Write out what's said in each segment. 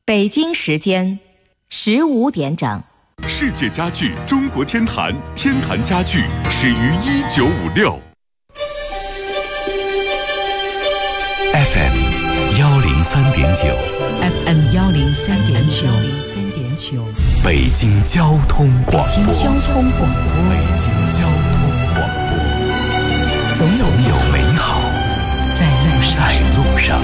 北京时间15点整。 世界家具中国天坛，天坛家具始于1956。FM 103.9 FM 103.9， 北京交通广播。 北京交通广播， 北京交通广播， 总有美好在路上。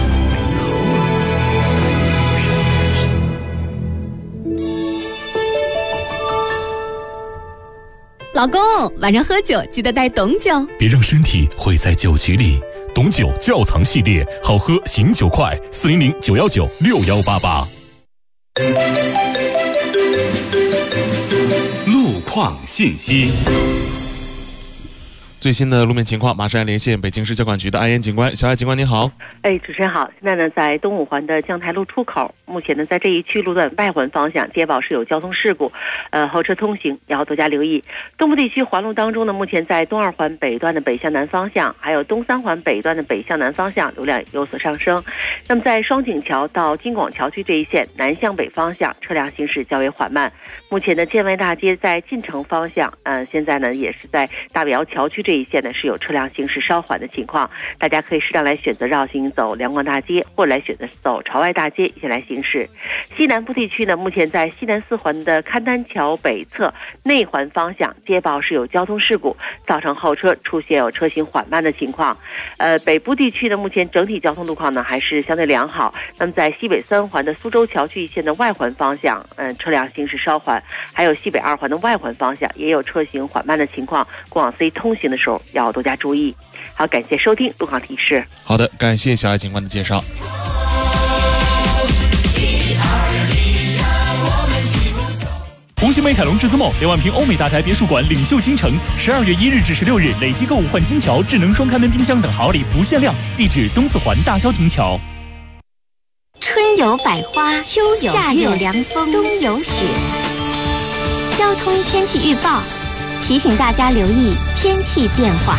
老公，晚上喝酒记得带董酒， 别让身体毁在酒局里。董酒窖藏系列，好喝醒酒快，400-919-6188。路况信息。最新的路面情况，马上来连线北京市交管局的安岩警官。小艾警官您好。 主持人好。现在呢，在东五环的江台路出口，目前呢，在这一区路段外环方向接报是有交通事故，后车通行要多加留意。东部地区环路当中呢，目前在东二环北段的北向南方向，还有东三环北段的北向南方向流量有所上升。那么在双井桥到京广桥区这一线南向北方向车辆行驶较为缓慢。目前的建外大街在进城方向，现在呢也是在大北窑桥区这一线呢是有车辆行驶稍缓的情况，大家可以适当来选择绕行走两广大街，或者来选择走朝外大街一起来行驶。西南部地区呢，目前在西南四环的勘丹桥北侧内环方向接报是有交通事故，造成后车出现有车行缓慢的情况。北部地区呢，目前整体交通路况呢还是相对良好。那么在西北三环的苏州桥区一线的外环方向，车辆行驶稍缓，还有西北二环的外环方向也有车行缓慢的情况，过往 C 通行的时候要多加注意。好，感谢收听路况提示。 好的，感谢小艾警官的介绍。 红星美凯龙至尊梦2万平欧美大宅别墅馆领袖京城，12月1日至16日累计购物换金条、智能双开门冰箱等好礼不限量。地址东四环大郊亭桥。 春有百花，秋有夏有凉风，冬有雪。交通天气预报提醒大家留意天气变化。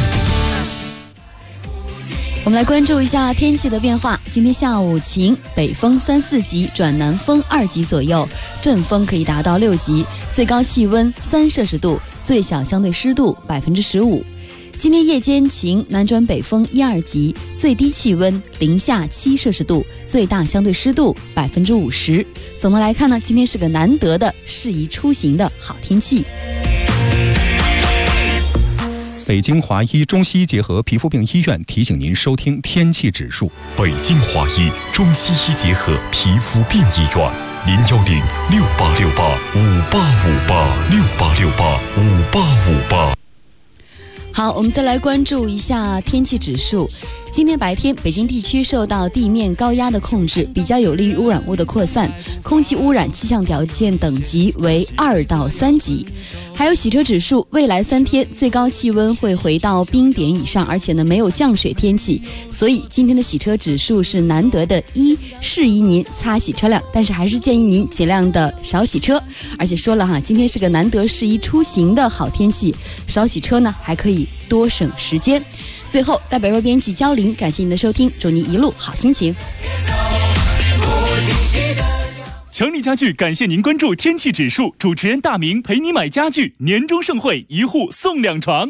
我们来关注一下天气的变化。今天下午晴，北风3、4级转南风2级左右，阵风可以达到6级，最高气温3摄氏度，最小相对湿度15%。今天夜间晴，南转北风1、2级，最低气温零下7摄氏度，最大相对湿度50%。总的来看呢，今天是个难得的适宜出行的好天气。 北京华医中西医结合皮肤病医院提醒您收听天气指数。 北京华医中西医结合皮肤病医院，010-6868-5858，6868-5858。 好，我们再来关注一下天气指数。今天白天，北京地区受到地面高压的控制，比较有利于污染物的扩散，空气污染气象条件等级为2到3级。还有洗车指数，未来3天最高气温会回到冰点以上，而且呢没有降水天气，所以今天的洗车指数是难得的1，适宜您擦洗车辆，但是还是建议您尽量的少洗车。而且说了哈，今天是个难得适宜出行的好天气，少洗车呢还可以多省时间。最后，代表编辑焦玲，感谢您的收听，祝您一路好心情。 强力家具感谢您关注天气指数，主持人大明陪你买家具，年终盛会1户送2床。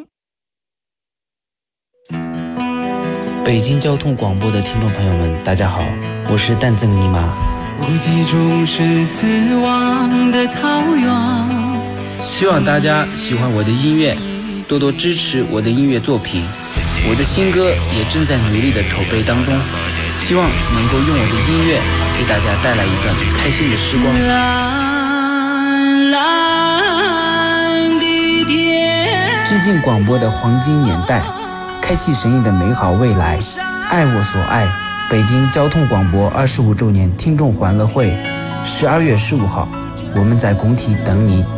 北京交通广播的听众朋友们，大家好，我是蛋赠尼玛。 无际中是死亡的草原。 希望大家喜欢我的音乐，多多支持我的音乐作品。我的新歌也正在努力的筹备当中，希望能够用我的音乐给大家带来一段开心的时光。蓝蓝的天，致敬广播的黄金年代，开启神异的美好未来。爱我所爱，北京交通广播25周年听众欢乐会，12月15号，我们在工体等你。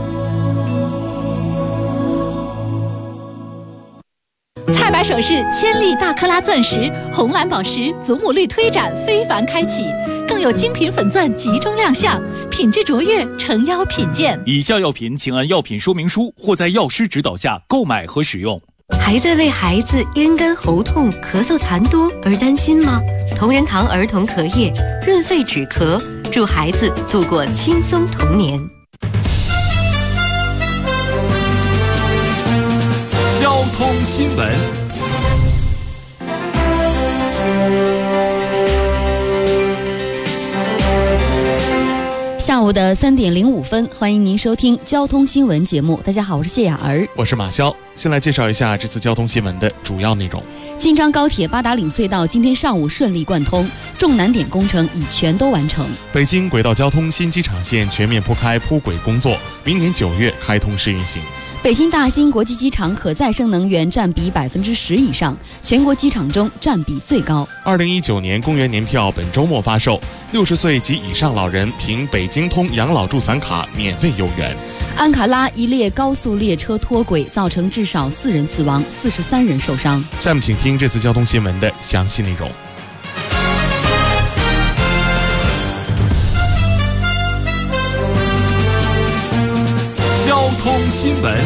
菜百首饰千粒大克拉钻石、红蓝宝石祖母绿推展非凡开启，更有精品粉钻集中亮相，品质卓越，诚邀品鉴。 以下药品请按药品说明书或在药师指导下购买和使用。 还在为孩子咽干喉痛、咳嗽痰多而担心吗？同仁堂儿童咳液润肺止咳， 祝孩子度过轻松童年。 交通新闻。 下午的3点05分，欢迎您收听交通新闻节目。大家好，我是谢雅儿， 我是马潇。先来介绍一下这次交通新闻的主要内容。 京张高铁八达岭隧道今天上午顺利贯通，重难点工程已全都完成。 北京轨道交通新机场线全面铺开铺轨工作，明年9月开通试运行。 北京大兴国际机场可再生能源占比10%以上，全国机场中占比最高。 2019年公园年票本周末发售，60岁及以上老人凭北京通养老助残卡免费游园。 安卡拉一列高速列车脱轨，造成至少4人死亡，43人受伤。 下面请听这次交通新闻的详细内容。 交通新闻。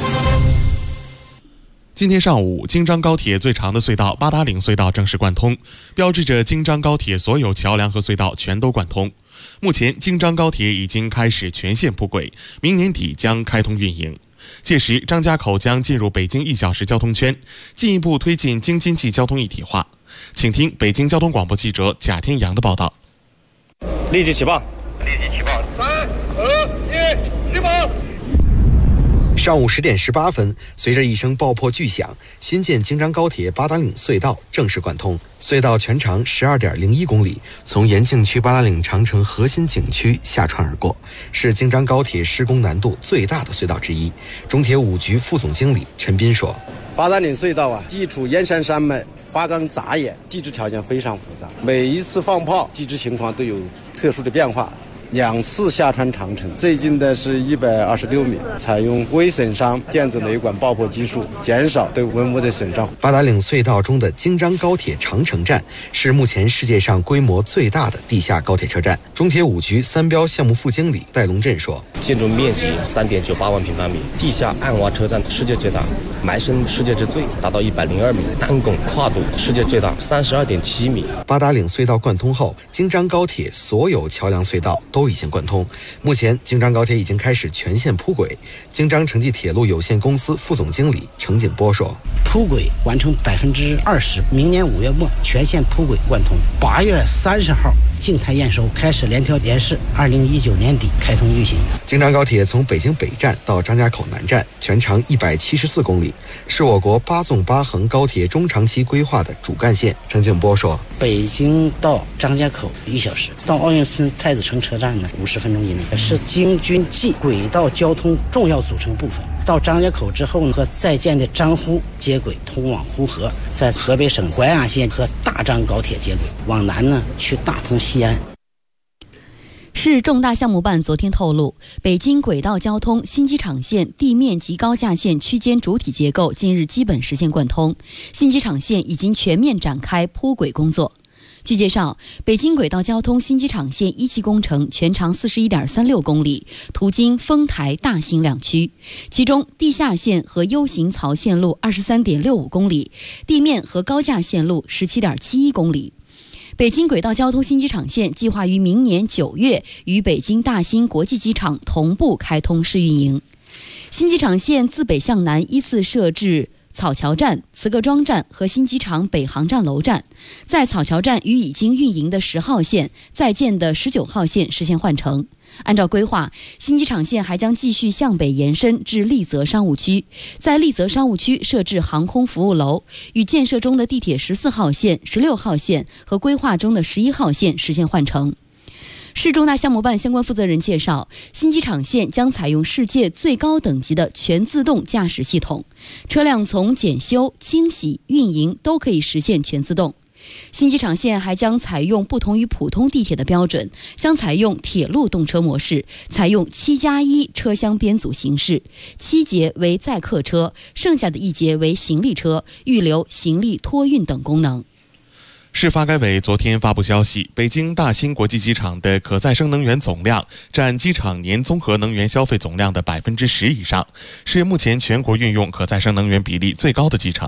今天上午，京张高铁最长的隧道八达岭隧道正式贯通，标志着京张高铁所有桥梁和隧道全都贯通。目前，京张高铁已经开始全线铺轨，明年底将开通运营。届时，张家口将进入北京1小时交通圈，进一步推进京津冀交通一体化。请听北京交通广播记者贾天阳的报道。 立即起报。 立即起报。3、2、1，起报。 上午10点18分，随着一声爆破巨响，新建京张高铁八达岭隧道正式贯通。隧道全长12.01公里，从延庆区八达岭长城核心景区下穿而过，是京张高铁施工难度最大的隧道之一。中铁5局副总经理陈斌说：“ 八达岭隧道地处燕山山脉，花岗杂野，地质条件非常复杂，每一次放炮地质情况都有特殊的变化。2次下穿长城，最近的是126米，采用微损伤电子雷管爆破技术，减少对文物的损伤。 八达岭隧道中的京张高铁长城站是目前世界上规模最大的地下高铁车站。中铁5局3标项目副经理戴龙振说：“ 建筑面积3.98万平方米，地下暗挖车站世界最大，埋深世界之最，达到102米，单拱跨度世界最大32.7米。” 八达岭隧道贯通后，京张高铁所有桥梁隧道都已经贯通。目前，京张高铁已经开始全线铺轨。京张城际铁路有限公司副总经理程景波说：“ 铺轨完成20%，明年5月末全线铺轨贯通。8月30号静态验收，开始联调联试，2019年底开通运行。” 京张高铁从北京北站到张家口南站，全长174公里，是我国8纵8横高铁中长期规划的主干线。程景波说：“ 北京到张家口1小时，到奥运村太子城车站呢50分钟以内，是京津冀轨道交通重要组成部分。到张家口之后呢，和在建的张沪接轨，通往呼和，在河北省淮安县和大张高铁接轨，往南呢去大同西安。” 市重大项目办昨天透露，北京轨道交通新机场线地面及高架线区间主体结构近日基本实现贯通，新机场线已经全面展开铺轨工作。据介绍，北京轨道交通新机场线1期工程全长41.36公里，途经丰台、大兴两区，其中地下线和 U 型槽线路23.65公里，地面和高架线路17.71公里。北京轨道交通新机场线计划于明年9月与北京大兴国际机场同步开通试运营。新机场线自北向南依次设置草桥站、慈各庄站和新机场北航站楼站，在草桥站与已经运营的10号线、在建的19号线实现换乘。按照规划，新机场线还将继续向北延伸至丽泽商务区，在丽泽商务区设置航空服务楼，与建设中的地铁14号线、16号线和规划中的11号线实现换乘。市重大项目办相关负责人介绍，新机场线将采用世界最高等级的全自动驾驶系统，车辆从检修、清洗、运营都可以实现全自动。新机场线还将采用不同于普通地铁的标准，将采用铁路动车模式，采用7+1车厢编组形式，7节为载客车，剩下的1节为行李车，预留行李托运等功能。 市发改委昨天发布消息，北京大兴国际机场的可再生能源总量占机场年综合能源消费总量的10%以上，是目前全国运用可再生能源比例最高的机场。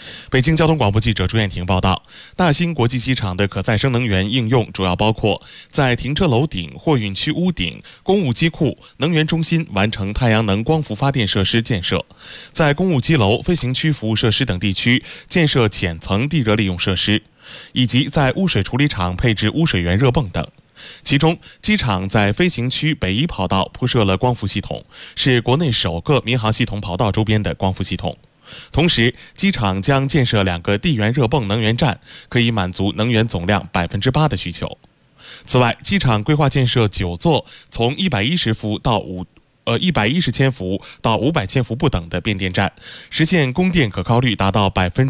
北京交通广播记者朱艳婷报道，大兴国际机场的可再生能源应用主要包括在停车楼顶、货运区屋顶、公务机库、能源中心完成太阳能光伏发电设施建设，在公务机楼、飞行区服务设施等地区建设浅层地热利用设施，以及在污水处理厂配置污水源热泵等。其中，机场在飞行区北一跑道铺设了光伏系统，是国内首个民航系统跑道周边的光伏系统。同时，机场将建设2个地缘热泵能源站，可以满足能源总量8%的需求。此外，机场规划建设9座从110伏到110千伏到500千伏不等的变电站，实现供电可靠率达到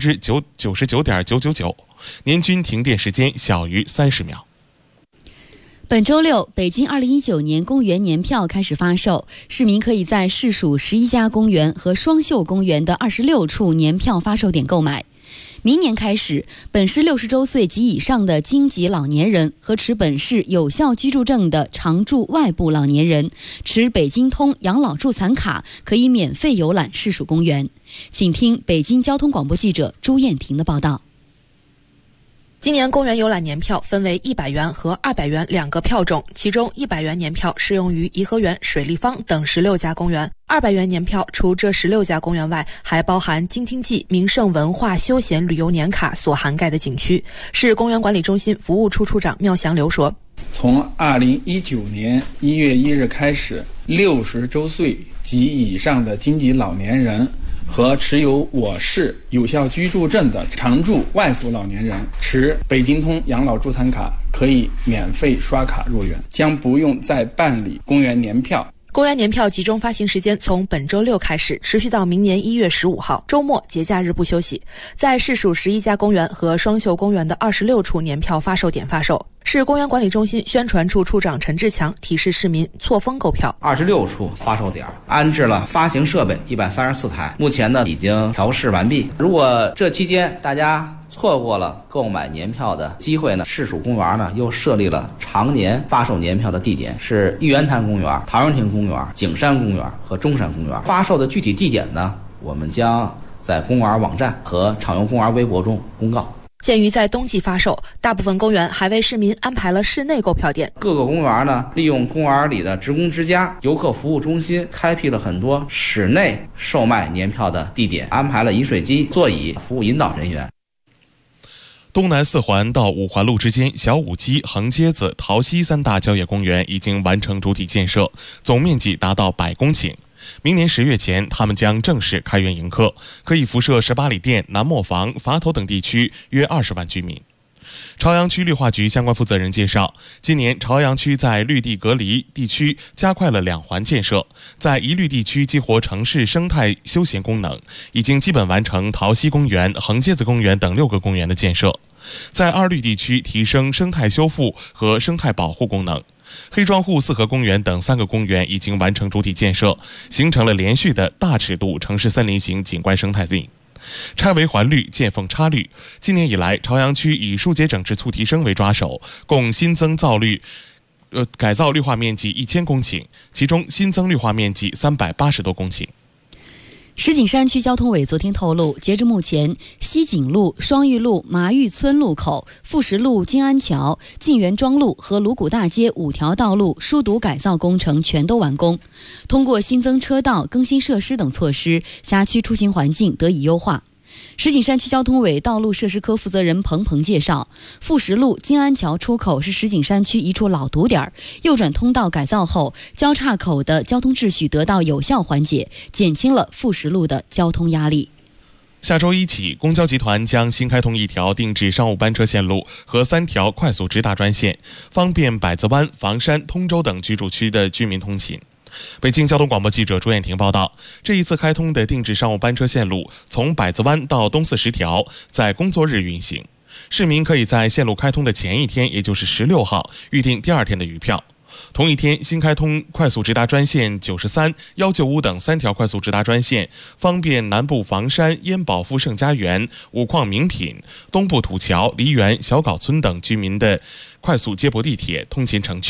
99.999%，年均停电时间小于30秒。 本周六，北京2019年公园年票开始发售，市民可以在市属11家公园和双秀公园的26处年票发售点购买。明年开始，本市60周岁及以上的京籍老年人和持本市有效居住证的常住外部老年人，持北京通养老助残卡可以免费游览市属公园。请听北京交通广播记者朱艳婷的报道。 今年公园游览年票分为100元和200元2个票种，其中100元年票适用于颐和园、水立方等16家公园，200元年票除这16家公园外，还包含京津冀名胜文化休闲旅游年卡所涵盖的景区。市公园管理中心服务处处长缪祥流说， 从2019年1月1日开始，60周岁及以上的京籍老年人和持有我市有效居住证的常住外府老年人，持北京通养老助残卡可以免费刷卡入园，将不用再办理公园年票。 公园年票集中发行时间从本周六开始，持续到明年1月15号，周末节假日不休息。在市属11家公园和双秀公园的26处年票发售点发售。市公园管理中心宣传处处长陈志强提示市民错峰购票。 26处发售点安置了发行设备134台，目前呢已经调试完毕。如果这期间大家错过了购买年票的机会呢，市属公园呢又设立了常年发售年票的地点，是玉渊潭公园、陶然亭公园、景山公园和中山公园。发售的具体地点呢，我们将在公园网站和畅游公园微博中公告。 鉴于在冬季发售，大部分公园还为市民安排了室内购票点。 各个公园呢，利用公园里的职工之家、游客服务中心，开辟了很多室内售卖年票的地点，安排了饮水机、座椅服务引导人员。 东南4环到5环路之间，小武基、横街子、桃溪3大郊野公园已经完成主体建设，总面积达到100公顷。明年10月前，他们将正式开园迎客，可以辐射18里店、南磨房、垡头等地区约20万居民。朝阳区绿化局相关负责人介绍，今年朝阳区在绿地隔离地区加快了2环建设，在一绿地区激活城市生态休闲功能，已经基本完成桃溪公园、横街子公园等6个公园的建设，在2绿地区提升生态修复和生态保护功能。黑庄户4合公园等3个公园已经完成主体建设，形成了连续的大尺度城市森林型景观生态链。拆围环绿，见缝插绿。今年以来，朝阳区以疏解整治促提升为抓手，共新增改造绿化面积1000公顷，其中新增绿化面积380多公顷。 石景山区交通委昨天透露，截至目前，西景路、双玉路、麻峪村路口、富石路、金安桥、晋源庄路和鲁谷大街5条道路疏堵改造工程全都完工。通过新增车道、更新设施等措施，辖区出行环境得以优化。石景山区交通委道路设施科负责人彭鹏介绍，富石路金安桥出口是石景山区一处老堵点，右转通道改造后，交叉口的交通秩序得到有效缓解，减轻了富石路的交通压力。 下周一起，公交集团将新开通1条定制商务班车线路和3条快速直达专线，方便百子湾、房山、通州等居住区的居民通勤。北京交通广播记者朱艳婷报道，这一次开通的定制商务班车线路从百子湾到东四10条，在工作日运行。市民可以在线路开通的前一天，也就是16号，预订第2天的余票。同一天，新开通快速直达专线93、195等3条快速直达专线，方便南部房山、燕宝富盛家园、五矿名品、东部土桥、梨园、小岗村等居民的快速接驳地铁通勤城区。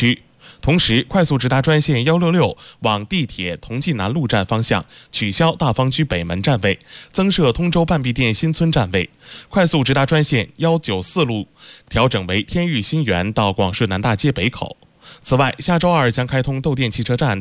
同时，快速直达专线166往地铁同济南路站方向取消大方居北门站位，增设通州半壁店新村站位。快速直达专线194路调整为天域新园到广顺南大街北口。此外，下周2将开通窦店汽车站